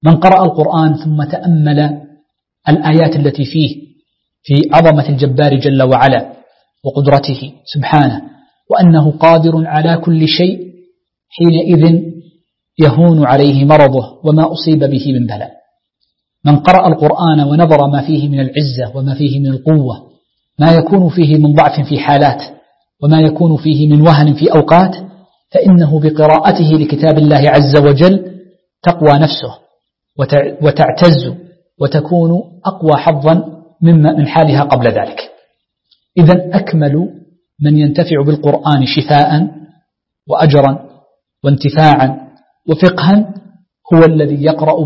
من قرأ القرآن ثم تأمل الآيات التي فيه في عظمة الجبار جل وعلا وقدرته سبحانه وأنه قادر على كل شيء، حينئذ يهون عليه مرضه وما أصيب به من بلاء. من قرأ القرآن ونظر ما فيه من العزة وما فيه من القوة، ما يكون فيه من ضعف في حالات وما يكون فيه من وهن في أوقات، فإنه بقراءته لكتاب الله عز وجل تقوى نفسه وتعتز وتكون أقوى حظا من حالها قبل ذلك. إذن أكمل من ينتفع بالقرآن شفاء وأجرا وانتفاعا وفقها هو الذي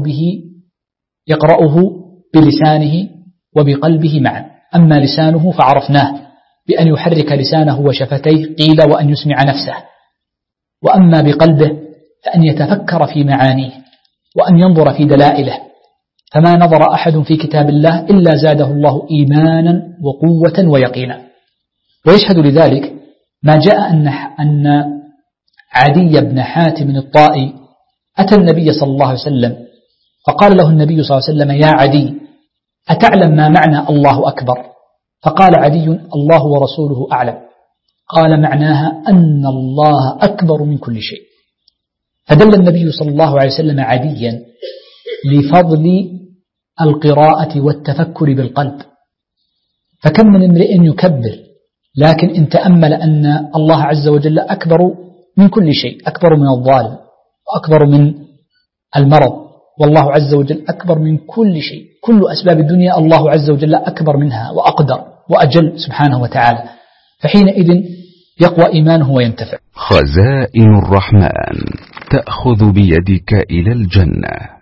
يقرأه بلسانه وبقلبه معا. أما لسانه فعرفناه بأن يحرك لسانه وشفتيه قيل وأن يسمع نفسه، وأما بقلبه فأن يتفكر في معانيه وأن ينظر في دلائله. فما نظر أحد في كتاب الله إلا زاده الله إيمانا وقوة ويقينا. ويشهد لذلك ما جاء أن عدي بن حاتم الطائي أتى النبي صلى الله عليه وسلم فقال له النبي صلى الله عليه وسلم: يا عدي، أتعلم ما معنى الله أكبر؟ فقال عدي: الله ورسوله أعلم. قال: معناها أن الله أكبر من كل شيء. فدل النبي صلى الله عليه وسلم عديا لفضل القراءة والتفكر بالقلب. فكم من امرئ يكبر لكن إن تأمل أن الله عز وجل أكبر من كل شيء، أكبر من الظالم وأكبر من المرض، والله عز وجل أكبر من كل شيء. كل أسباب الدنيا الله عز وجل أكبر منها وأقدر وأجل سبحانه وتعالى، فحينئذ يقوى إيمانه وينتفع. خزائن الرحمن تأخذ بيدك إلى الجنة.